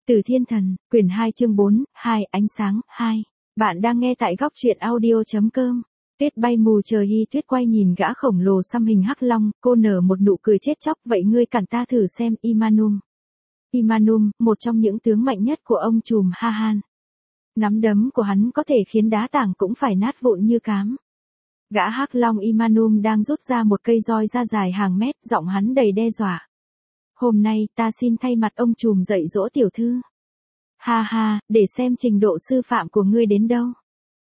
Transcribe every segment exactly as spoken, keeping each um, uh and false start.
Từ Thiên Thần, quyển hai chương bốn, hai, ánh sáng, hai. Bạn đang nghe tại góc truyện audio.com. Tuyết bay mù trời y tuyết quay nhìn gã khổng lồ xăm hình hắc long, cô nở một nụ cười chết chóc. Vậy ngươi cản ta thử xem. Imanum. Imanum, một trong những tướng mạnh nhất của ông trùm Ha-han. Nắm đấm của hắn có thể khiến đá tảng cũng phải nát vụn như cám. Gã hắc long Imanum đang rút ra một cây roi ra dài hàng mét, giọng hắn đầy đe dọa. Hôm nay ta xin thay mặt ông trùm dạy dỗ tiểu thư. Ha ha, để xem trình độ sư phạm của ngươi đến đâu.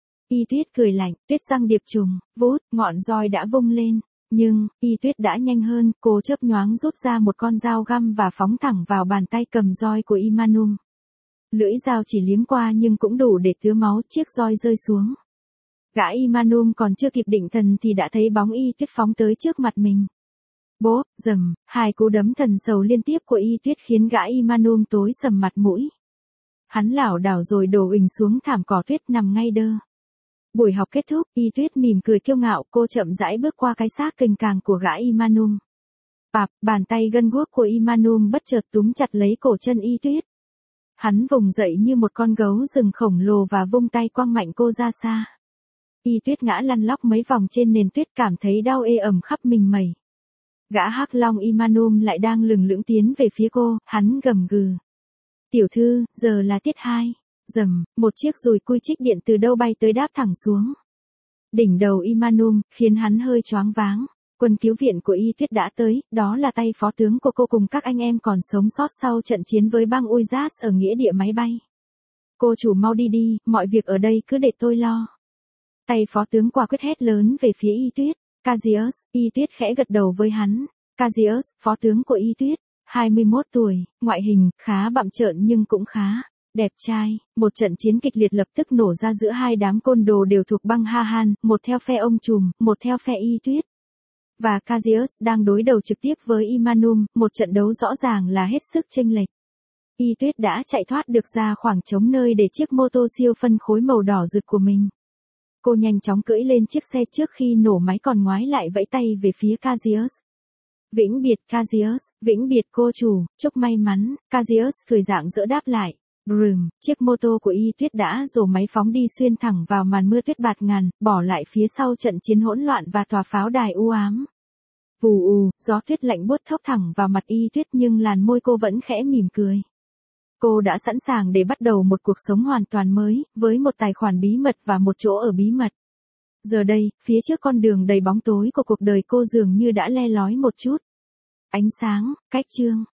Y Tuyết cười lạnh, tuyết răng điệp trùng, vút, ngọn roi đã vung lên. Nhưng, Y Tuyết đã nhanh hơn, cô chớp nhoáng rút ra một con dao găm và phóng thẳng vào bàn tay cầm roi của Imanum. Lưỡi dao chỉ liếm qua nhưng cũng đủ để tứa máu, chiếc roi rơi xuống. Gã Imanum còn chưa kịp định thần thì đã thấy bóng Y Tuyết phóng tới trước mặt mình. Bốp, rầm, hai cú đấm thần sầu liên tiếp của Y Tuyết khiến gã Imanum tối sầm mặt mũi. Hắn lảo đảo rồi đổ ình xuống thảm cỏ tuyết nằm ngay đơ. Buổi học kết thúc, Y Tuyết mỉm cười kiêu ngạo, cô chậm rãi bước qua cái xác cành càng của gã Imanum. Bạp, bàn tay gân guốc của Imanum bất chợt túm chặt lấy cổ chân Y Tuyết. Hắn vùng dậy như một con gấu rừng khổng lồ và vung tay quăng mạnh cô ra xa. Y Tuyết ngã lăn lóc mấy vòng trên nền tuyết, cảm thấy đau ê ẩm khắp mình mẩy. Gã hắc long Imanum lại đang lừng lững tiến về phía cô, hắn gầm gừ. Tiểu thư, giờ là tiết hai. Rầm, một chiếc dùi cui trích điện từ đâu bay tới đáp thẳng xuống đỉnh đầu Imanum, khiến hắn hơi choáng váng. Quân cứu viện của Y Tuyết đã tới, đó là tay phó tướng của cô cùng các anh em còn sống sót sau trận chiến với bang Uizas ở nghĩa địa máy bay. Cô chủ mau đi đi, mọi việc ở đây cứ để tôi lo. Tay phó tướng quả quyết hét lớn về phía Y Tuyết. Cassius, Y Tuyết khẽ gật đầu với hắn. Cassius, phó tướng của Y Tuyết, hai mươi mốt tuổi, ngoại hình, khá bặm trợn nhưng cũng khá đẹp trai. Một trận chiến kịch liệt lập tức nổ ra giữa hai đám côn đồ đều thuộc băng Ha-han, một theo phe ông trùm, một theo phe Y Tuyết. Và Cassius đang đối đầu trực tiếp với Imanum, một trận đấu rõ ràng là hết sức chênh lệch. Y Tuyết đã chạy thoát được ra khoảng trống nơi để chiếc mô tô siêu phân khối màu đỏ rực của mình. Cô nhanh chóng cưỡi lên chiếc xe trước khi nổ máy còn ngoái lại vẫy tay về phía Cassius. Vĩnh biệt Cassius, vĩnh biệt cô chủ, chúc may mắn. Cassius cười rạng rỡ đáp lại. Brùm, chiếc mô tô của Y Tuyết đã rồ máy phóng đi xuyên thẳng vào màn mưa tuyết bạt ngàn, bỏ lại phía sau trận chiến hỗn loạn và tòa pháo đài u ám. Vù ù, gió tuyết lạnh buốt thốc thẳng vào mặt Y Tuyết nhưng làn môi cô vẫn khẽ mỉm cười. Cô đã sẵn sàng để bắt đầu một cuộc sống hoàn toàn mới, với một tài khoản bí mật và một chỗ ở bí mật. Giờ đây, phía trước con đường đầy bóng tối của cuộc đời cô dường như đã le lói một chút. Ánh sáng, cách chương.